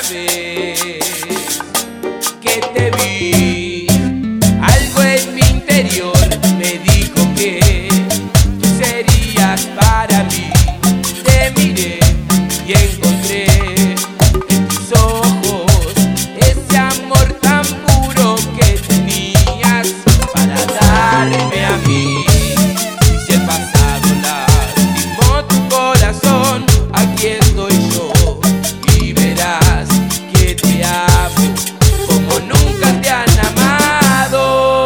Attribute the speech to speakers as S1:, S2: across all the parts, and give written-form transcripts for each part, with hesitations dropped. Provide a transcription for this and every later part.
S1: vez que te vi, algo en mi interior me dijo que tú serías para mí. Te miré y encontré en tus ojos ese amor tan puro que tenías para darme a mí. Y si el pasado lastimó tu corazón, aquí estoy yo y verás que te amo como nunca te han amado.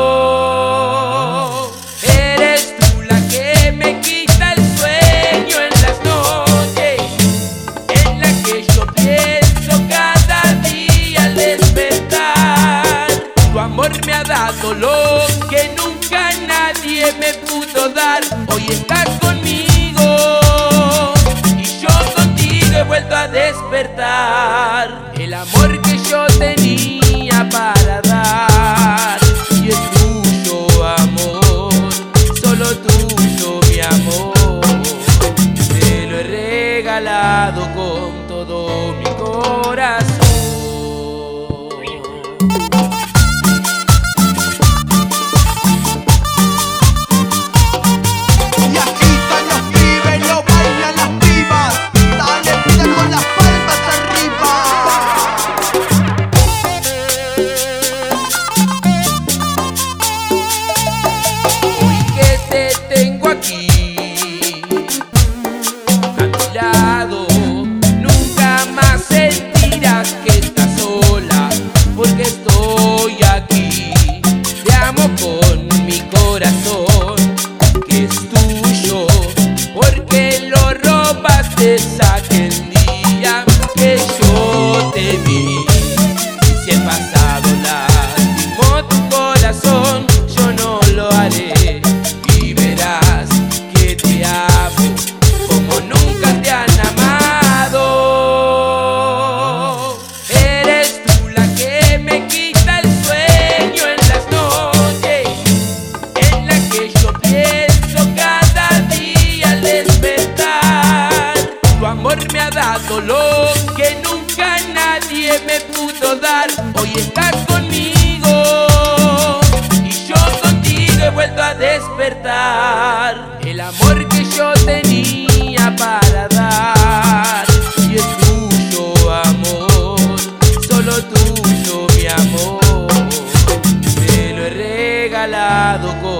S1: Eres tú la que me quita el sueño en las noches, en la que yo pienso cada día al despertar. Tu amor me ha dado lo que nunca nadie me pudo dar. Hoy estás conmigo y yo contigo he vuelto a despertar. El amor que yo tenía para dar, y es tuyo, amor, solo tuyo, mi amor. Te lo he regalado con todo mi corazón.
S2: Y aquí están los pibes, lo bailan las pibas. Dale, pita con las palmas arriba.
S1: Hoy que te tengo aquí a mi lado, nunca más sentirás que estás sola, porque estoy aquí. Te amo con mi corazón, que es tuyo, porque lo robaste aquel día que yo te vi. Y si el pasado lastimó tu corazón, yo no lo haré, y verás que te amo como nunca te han amado. Eres tú la que me quita el sueño en las noches, en la que yo pienso cada día al despertar. Tu amor me ha dado lo que nunca nadie me pudo dar. Hoy estás conmigo y yo contigo he vuelto a despertar. El amor que yo tenía para dar, y es tuyo, amor, solo tuyo, mi amor. Te lo he regalado con